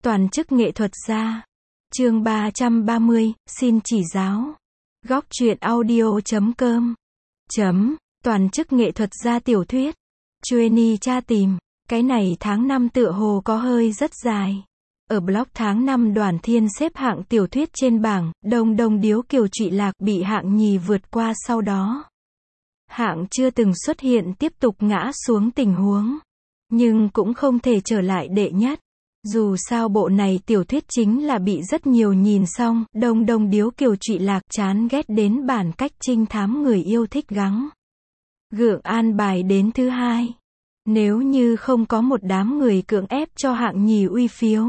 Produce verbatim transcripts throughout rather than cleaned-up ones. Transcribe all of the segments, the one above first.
Toàn chức nghệ thuật gia. Chương ba trăm ba mươi, xin chỉ giáo. Góc truyện audio chấm com. Chấm, toàn chức nghệ thuật gia tiểu thuyết. Chueni tra tìm. Cái này tháng năm tựa hồ có hơi rất dài. Ở blog tháng năm Đoàn Thiên xếp hạng tiểu thuyết trên bảng, Đông Đông Điếu Kiều Trụy Lạc bị hạng nhì vượt qua sau đó. Hạng chưa từng xuất hiện tiếp tục ngã xuống tình huống. Nhưng cũng không thể trở lại đệ nhất. Dù sao bộ này tiểu thuyết chính là bị rất nhiều nhìn xong, Đông Đông Điếu Kiều Trụy Lạc chán ghét đến bản cách trinh thám người yêu thích gắng gượng an bài đến thứ hai. Nếu như không có một đám người cưỡng ép cho hạng nhì uy phiếu,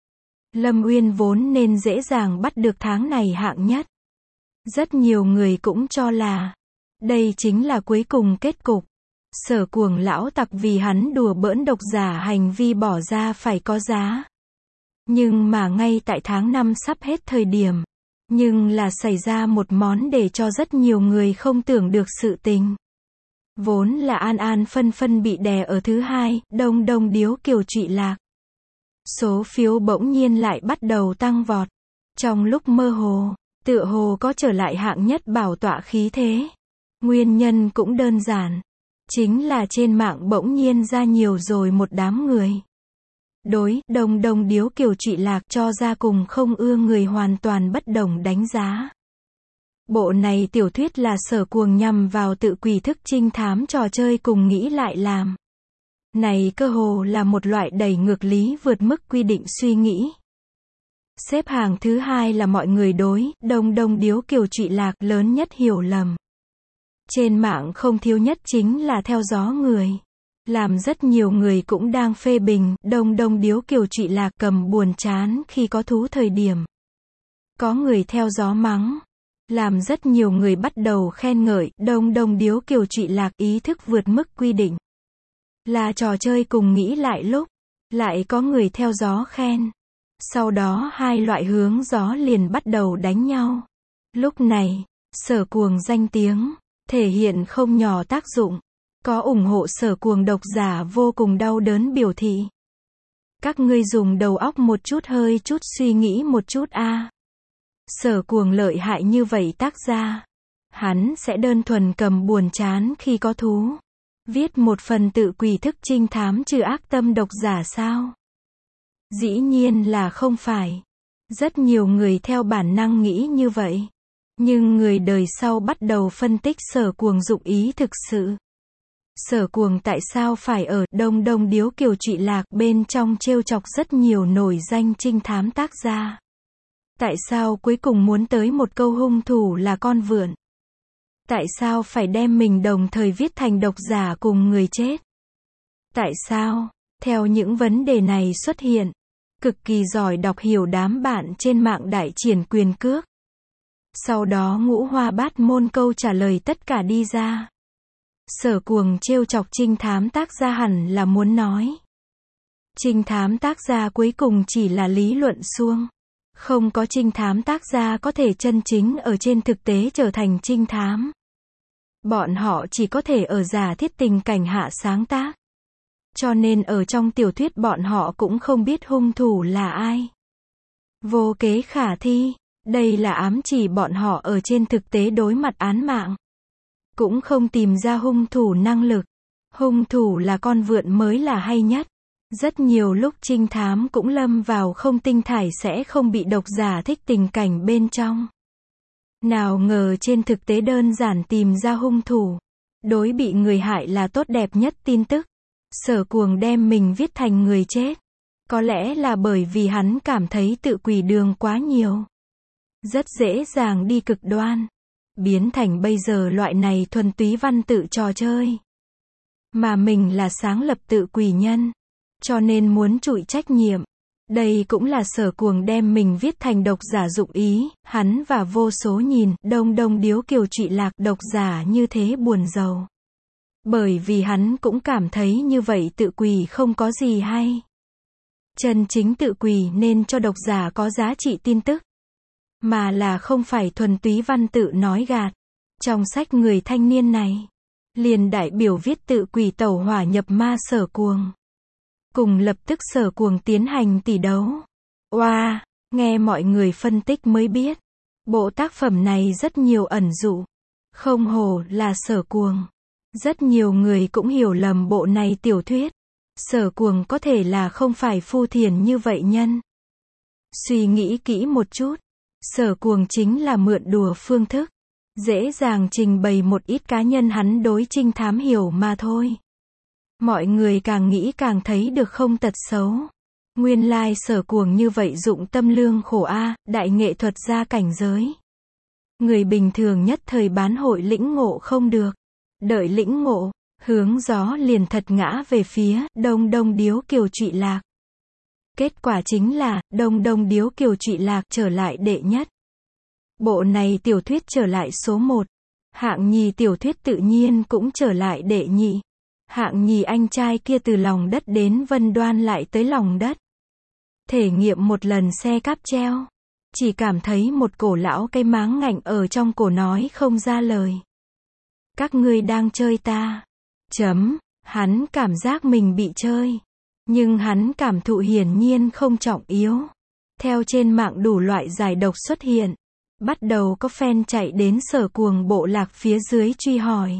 Lâm Uyên vốn nên dễ dàng bắt được tháng này hạng nhất. Rất nhiều người cũng cho là đây chính là cuối cùng kết cục. Sở Cuồng lão tặc vì hắn đùa bỡn độc giả hành vi bỏ ra phải có giá. Nhưng mà ngay tại tháng năm sắp hết thời điểm, nhưng là xảy ra một món để cho rất nhiều người không tưởng được sự tình. Vốn là An An Phân Phân bị đè ở thứ hai, Đông Đông Điếu Kiều Trụy Lạc. Số phiếu bỗng nhiên lại bắt đầu tăng vọt. Trong lúc mơ hồ, tựa hồ có trở lại hạng nhất bảo tọa khí thế. Nguyên nhân cũng đơn giản. Chính là trên mạng bỗng nhiên ra nhiều rồi một đám người. Đối, Đông Đông Điếu Kiều Trụy Lạc cho ra cùng không ưa người hoàn toàn bất đồng đánh giá. Bộ này tiểu thuyết là Sở Cuồng nhằm vào tự quỷ thức trinh thám trò chơi cùng nghĩ lại làm. Này cơ hồ là một loại đẩy ngược lý vượt mức quy định suy nghĩ. Xếp hàng thứ hai là mọi người đối, Đông Đông Điếu Kiều Trụy Lạc lớn nhất hiểu lầm. Trên mạng không thiếu nhất chính là theo gió người. Làm rất nhiều người cũng đang phê bình, Đông Đông Điếu Kiều Trụy Lạc cầm buồn chán khi có thú thời điểm. Có người theo gió mắng. Làm rất nhiều người bắt đầu khen ngợi, Đông Đông Điếu Kiều Trụy Lạc ý thức vượt mức quy định. Là trò chơi cùng nghĩ lại lúc. Lại có người theo gió khen. Sau đó hai loại hướng gió liền bắt đầu đánh nhau. Lúc này, Sở Cuồng danh tiếng thể hiện không nhỏ tác dụng. Có ủng hộ Sở Cuồng độc giả vô cùng đau đớn biểu thị. Các ngươi dùng đầu óc một chút hơi chút suy nghĩ một chút a. À. Sở Cuồng lợi hại như vậy tác gia. Hắn sẽ đơn thuần cầm buồn chán khi có thú. Viết một phần tự quỷ thức trinh thám trừ ác tâm độc giả sao? Dĩ nhiên là không phải. Rất nhiều người theo bản năng nghĩ như vậy. Nhưng người đời sau bắt đầu phân tích Sở Cuồng dụng ý thực sự. Sở Cuồng tại sao phải ở Đông Đông Điếu Kiều Trụy Lạc bên trong trêu chọc rất nhiều nổi danh trinh thám tác gia. Tại sao cuối cùng muốn tới một câu hung thủ là con vượn? Tại sao phải đem mình đồng thời viết thành độc giả cùng người chết? Tại sao? Theo những vấn đề này xuất hiện, cực kỳ giỏi đọc hiểu đám bạn trên mạng đại triển quyền cước. Sau đó ngũ hoa bát môn câu trả lời tất cả đi ra. Sở Cuồng trêu chọc trinh thám tác gia hẳn là muốn nói. Trinh thám tác gia cuối cùng chỉ là lý luận suông. Không có trinh thám tác gia có thể chân chính ở trên thực tế trở thành trinh thám. Bọn họ chỉ có thể ở giả thiết tình cảnh hạ sáng tác. Cho nên ở trong tiểu thuyết bọn họ cũng không biết hung thủ là ai. Vô kế khả thi. Đây là ám chỉ bọn họ ở trên thực tế đối mặt án mạng. Cũng không tìm ra hung thủ năng lực. Hung thủ là con vượn mới là hay nhất. Rất nhiều lúc trinh thám cũng lâm vào không tinh thải sẽ không bị độc giả thích tình cảnh bên trong. Nào ngờ trên thực tế đơn giản tìm ra hung thủ. Đối bị người hại là tốt đẹp nhất tin tức. Sở Cuồng đem mình viết thành người chết. Có lẽ là bởi vì hắn cảm thấy tự quỷ đường quá nhiều. Rất dễ dàng đi cực đoan. Biến thành bây giờ loại này thuần túy văn tự trò chơi. Mà mình là sáng lập tự quỷ nhân. Cho nên muốn trụi trách nhiệm. Đây cũng là Sở Cuồng đem mình viết thành độc giả dụng ý. Hắn và vô số nhìn Đông Đông Điếu Kiều Trụy Lạc độc giả như thế buồn rầu. Bởi vì hắn cũng cảm thấy như vậy tự quỷ không có gì hay. Chân chính tự quỷ nên cho độc giả có giá trị tin tức. Mà là không phải thuần túy văn tự nói gạt. Trong sách người thanh niên này, liền đại biểu viết tự quỷ tẩu hỏa nhập ma Sở Cuồng. Cùng lập tức Sở Cuồng tiến hành tỷ đấu. Oa, nghe mọi người phân tích mới biết. Bộ tác phẩm này rất nhiều ẩn dụ. Không hổ là Sở Cuồng. Rất nhiều người cũng hiểu lầm bộ này tiểu thuyết. Sở Cuồng có thể là không phải phu thiền như vậy nhân. Suy nghĩ kỹ một chút. Sở Cuồng chính là mượn đùa phương thức. Dễ dàng trình bày một ít cá nhân hắn đối trinh thám hiểu mà thôi. Mọi người càng nghĩ càng thấy được không tật xấu. Nguyên lai Sở Cuồng như vậy dụng tâm lương khổ a, đại nghệ thuật gia cảnh giới. Người bình thường nhất thời bán hội lĩnh ngộ không được. Đợi lĩnh ngộ, hướng gió liền thật ngã về phía Đông Đông Điếu Kiều Trụy Lạc. Kết quả chính là, Đông Đông Điếu Kiều Trụy Lạc trở lại đệ nhất. Bộ này tiểu thuyết trở lại số một. Hạng nhì tiểu thuyết tự nhiên cũng trở lại đệ nhị. Hạng nhì anh trai kia từ lòng đất đến Vân Đoan lại tới lòng đất. Thể nghiệm một lần xe cáp treo. Chỉ cảm thấy một cổ lão cây máng ngạnh ở trong cổ nói không ra lời. Các ngươi đang chơi ta. Chấm, hắn cảm giác mình bị chơi. Nhưng hắn cảm thụ hiển nhiên không trọng yếu. Theo trên mạng đủ loại giải độc xuất hiện. Bắt đầu có fan chạy đến Sở Cuồng bộ lạc phía dưới truy hỏi.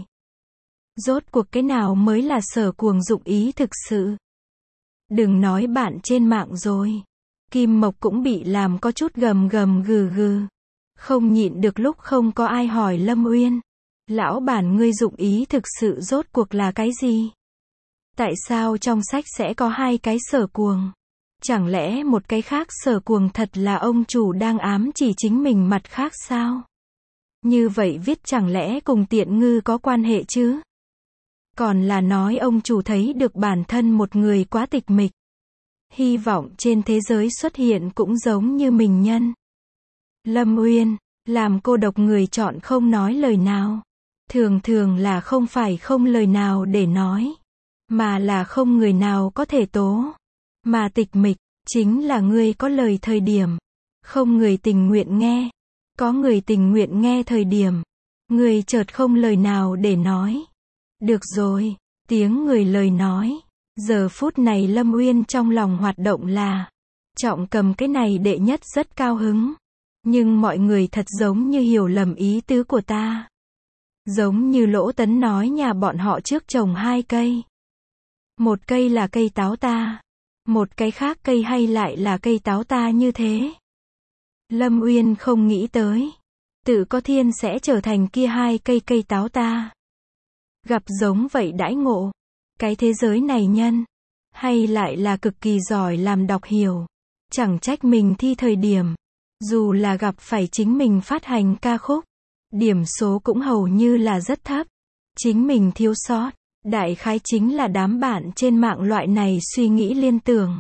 Rốt cuộc cái nào mới là Sở Cuồng dụng ý thực sự? Đừng nói bạn trên mạng rồi. Kim Mộc cũng bị làm có chút gầm gầm gừ gừ. Không nhịn được lúc không có ai hỏi Lâm Uyên. Lão bản ngươi dụng ý thực sự rốt cuộc là cái gì? Tại sao trong sách sẽ có hai cái Sở Cuồng? Chẳng lẽ một cái khác Sở Cuồng thật là ông chủ đang ám chỉ chính mình mặt khác sao? Như vậy viết chẳng lẽ cùng Tiện Ngư có quan hệ chứ? Còn là nói ông chủ thấy được bản thân một người quá tịch mịch. Hy vọng trên thế giới xuất hiện cũng giống như mình nhân. Lâm Uyên, làm cô độc người chọn không nói lời nào. Thường thường là không phải không lời nào để nói. Mà là không người nào có thể tố. Mà tịch mịch, chính là ngươi có lời thời điểm. Không người tình nguyện nghe. Có người tình nguyện nghe thời điểm. Người chợt không lời nào để nói. Được rồi, tiếng người lời nói. Giờ phút này Lâm Uyên trong lòng hoạt động là. Trọng cầm cái này đệ nhất rất cao hứng. Nhưng mọi người thật giống như hiểu lầm ý tứ của ta. Giống như Lỗ Tấn nói nhà bọn họ trước trồng hai cây. Một cây là cây táo ta. Một cái khác cây hay lại là cây táo ta như thế. Lâm Uyên không nghĩ tới. Tự có thiên sẽ trở thành kia hai cây cây táo ta. Gặp giống vậy đãi ngộ. Cái thế giới này nhân. Hay lại là cực kỳ giỏi làm đọc hiểu. Chẳng trách mình thi thời điểm. Dù là gặp phải chính mình phát hành ca khúc. Điểm số cũng hầu như là rất thấp. Chính mình thiếu sót. Đại khái chính là đám bạn trên mạng loại này suy nghĩ liên tưởng.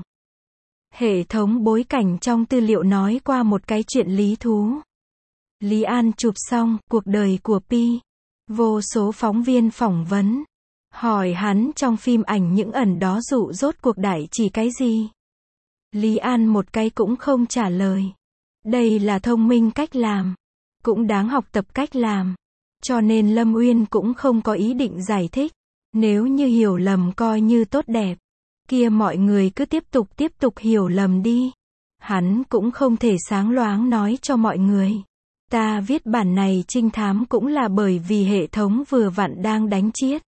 Hệ thống bối cảnh trong tư liệu nói qua một cái chuyện lý thú. Lý An chụp xong cuộc đời của Pi. Vô số phóng viên phỏng vấn. Hỏi hắn trong phim ảnh những ẩn đó dụ rốt cuộc đại chỉ cái gì. Lý An một cái cũng không trả lời. Đây là thông minh cách làm. Cũng đáng học tập cách làm. Cho nên Lâm Uyên cũng không có ý định giải thích. Nếu như hiểu lầm coi như tốt đẹp. Kia mọi người cứ tiếp tục tiếp tục hiểu lầm đi. Hắn cũng không thể sáng loáng nói cho mọi người. Ta viết bản này trinh thám cũng là bởi vì hệ thống vừa vặn đang đánh chiết.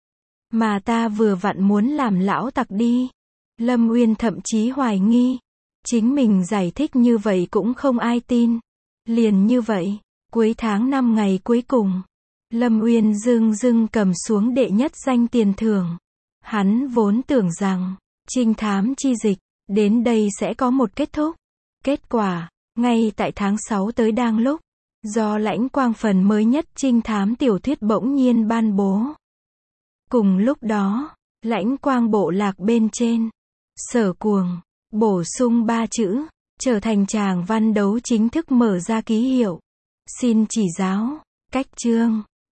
Mà ta vừa vặn muốn làm lão tặc đi. Lâm Uyên thậm chí hoài nghi. Chính mình giải thích như vậy cũng không ai tin. Liền như vậy, cuối tháng năm ngày cuối cùng. Lâm Uyên dưng dưng cầm xuống đệ nhất danh tiền thưởng. Hắn vốn tưởng rằng, trinh thám chi dịch, đến đây sẽ có một kết thúc. Kết quả, ngay tại tháng sáu tới đang lúc, do Lãnh Quang phần mới nhất trinh thám tiểu thuyết bỗng nhiên ban bố. Cùng lúc đó, Lãnh Quang bộ lạc bên trên, Sở Cuồng, bổ sung ba chữ, trở thành tràng văn đấu chính thức mở ra ký hiệu. Xin chỉ giáo, cách chương.